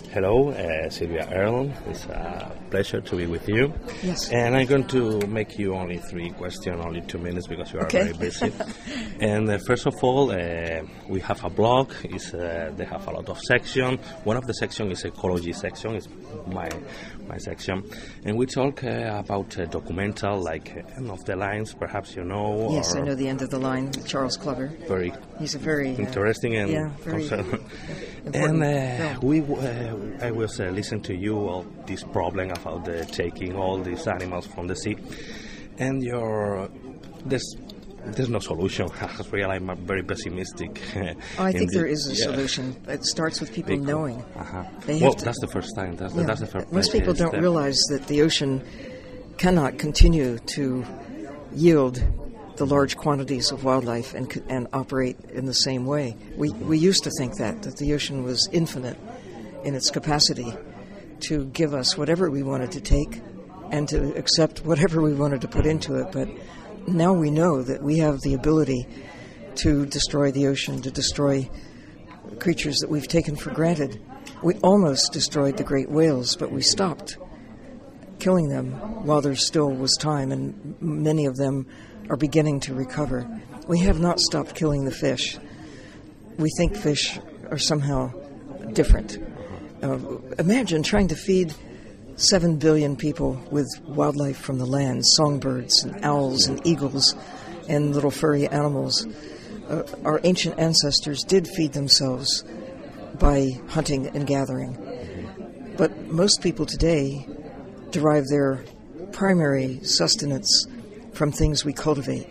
Hello, Sylvia Erlon. It's a pleasure to be with you. Yes. And I'm going to make you only 3 questions, only 2 minutes, because you are Okay. very busy. And first of all, we have a blog. They have a lot of sections. One of the sections is ecology section. It's my section. And we talk about documental, like End of the Lines, perhaps you know. Yes, I know the End of the Line, Charles Clever. Very He's a very interesting and very concerned. important And film. I was listening to you all this problem about taking all these animals from the sea, and there's no solution. Really, I'm very pessimistic. I think there is a Yeah. solution. It starts with people knowing. They Well, have to- that's the first time. That's the first. Most people don't step. realize that the ocean cannot continue to yield the large quantities of wildlife and operate in the same way. We used to think that the ocean was infinite in its capacity to give us whatever we wanted to take and to accept whatever we wanted to put into it. But now we know that we have the ability to destroy the ocean, to destroy creatures that we've taken for granted. We almost destroyed the great whales, but we stopped killing them while there still was time, and many of them are beginning to recover. We have not stopped killing the fish. We think fish are somehow different. Imagine trying to feed 7 billion people with wildlife from the land, songbirds and owls and eagles and little furry animals. Our ancient ancestors did feed themselves by hunting and gathering. But most people today derive their primary sustenance from things we cultivate.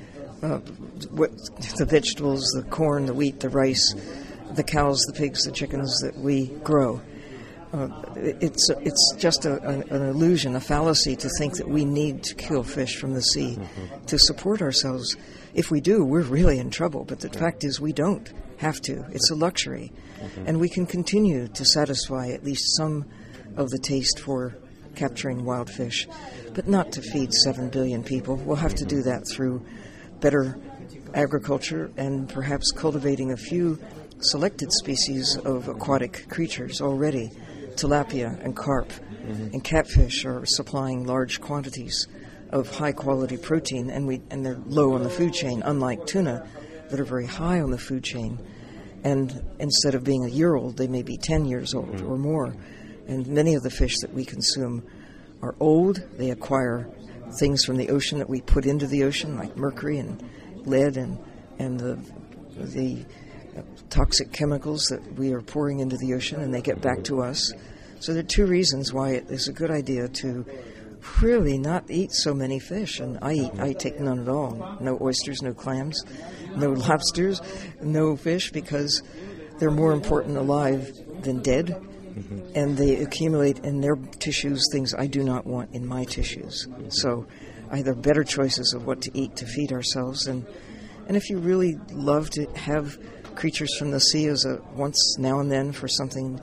The vegetables, the corn, the wheat, the rice, the cows, the pigs, the chickens that we grow. It's just an illusion, a fallacy to think that we need to kill fish from the sea to support ourselves. If we do, we're really in trouble. But the fact is we don't have to. It's a luxury. And we can continue to satisfy at least some of the taste for capturing wild fish, but not to feed 7 billion people. We'll have to do that through better agriculture and perhaps cultivating a few selected species of aquatic creatures already. Tilapia and carp and catfish are supplying large quantities of high-quality protein, and they're low on the food chain, unlike tuna that are very high on the food chain. And instead of being a year old, they may be 10 years old or more. And many of the fish that we consume are old. They acquire things from the ocean that we put into the ocean, like mercury and lead and the toxic chemicals that we are pouring into the ocean, and they get back to us. So there are 2 reasons why it is a good idea to really not eat so many fish. And I take none at all. No oysters, no clams, no lobsters, no fish, because they're more important alive than dead. And they accumulate in their tissues things I do not want in my tissues. So either better choices of what to eat to feed ourselves, and if you really love to have creatures from the sea as a once now and then for something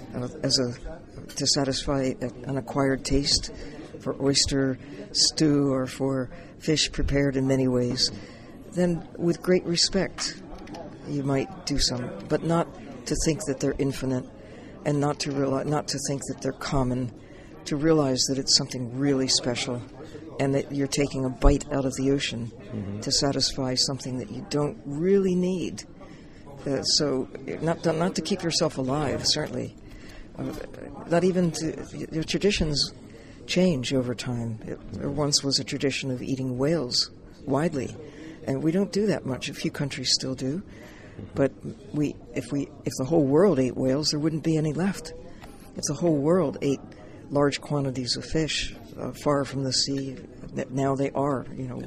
to satisfy an acquired taste, for oyster stew or for fish prepared in many ways, then with great respect you might do some, but not to think that they're infinite, and not to think that they're common, to realize that it's something really special, and that you're taking a bite out of the ocean to satisfy something that you don't really need. So not to keep yourself alive, certainly. Not even your traditions change over time. There once was a tradition of eating whales widely, and we don't do that much. A few countries still do. But if the whole world ate whales, there wouldn't be any left. If the whole world ate large quantities of fish far from the sea, now they are,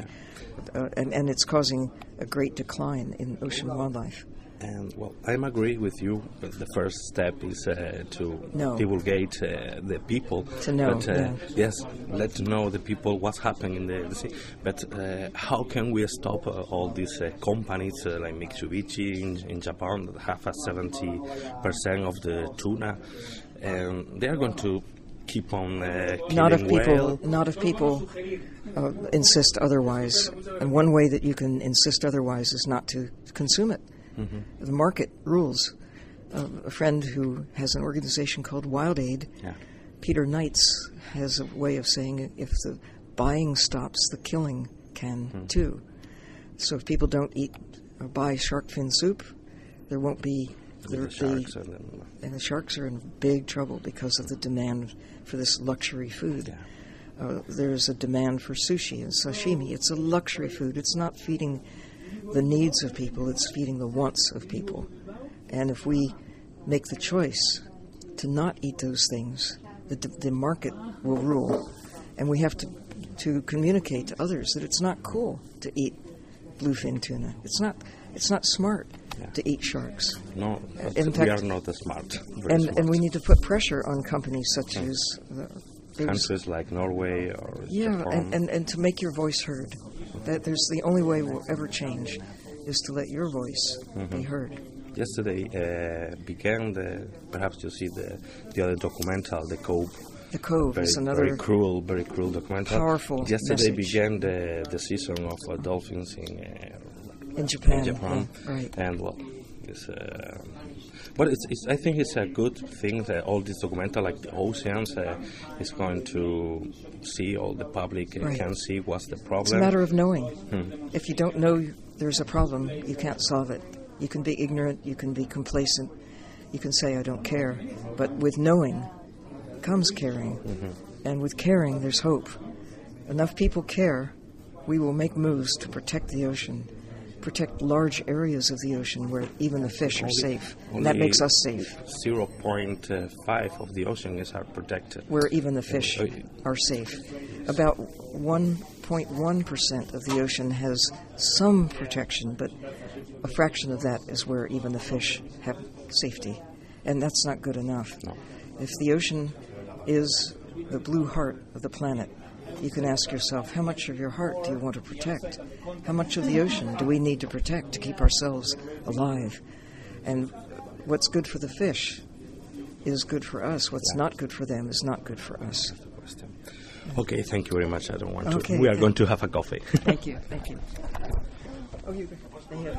and it's causing a great decline in ocean wildlife. And well, I'm agree with you. But the first step is to divulgate the people. To know, yes, let know the people what's happening in the sea. But how can we stop all these companies like Mitsubishi in Japan that have 70% of the tuna, and they are going to keep on killing whales? Not if people insist otherwise. And one way that you can insist otherwise is not to consume it. The market rules. a friend who has an organization called Wild Aid, Peter Knights, has a way of saying if the buying stops, the killing can too. So if people don't eat or buy shark fin soup, there won't be... And the sharks are in big trouble because of the demand for this luxury food. There's a demand for sushi and sashimi. It's a luxury food. It's not feeding the needs of people. It's feeding the wants of people. And if we make the choice to not eat those things, the market will rule. And we have to communicate to others that it's not cool to eat bluefin tuna. It's not smart to eat sharks. No, in fact, we are not smart. And we need to put pressure on companies such as countries like Norway or Japan. and to make your voice heard. That there's the only way we'll ever change is to let your voice be heard. Yesterday began perhaps you see the other documental, The Cove. The Cove is another very cruel documental. Powerful Yesterday message. began the season of dolphins in Japan. Yeah, right. And well, it's but I think it's a good thing that all this documental, like the oceans, is going to see, all the public can see what's the problem. It's a matter of knowing. If you don't know there's a problem, you can't solve it. You can be ignorant, you can be complacent, you can say I don't care, but with knowing comes caring, and with caring there's hope. Enough people care, we will make moves to protect the ocean, protect large areas of the ocean where even the fish are safe, and that makes us safe. 0.5 of the ocean is protected. Where even the fish are safe. About 1.1% of the ocean has some protection, but a fraction of that is where even the fish have safety, and that's not good enough. No. If the ocean is the blue heart of the planet, you can ask yourself, how much of your heart do you want to protect? How much of the ocean do we need to protect to keep ourselves alive? And what's good for the fish is good for us. What's not good for them is not good for us. Okay, thank you very much. I don't want to. Okay. We are going to have a coffee. Thank you. Oh, you.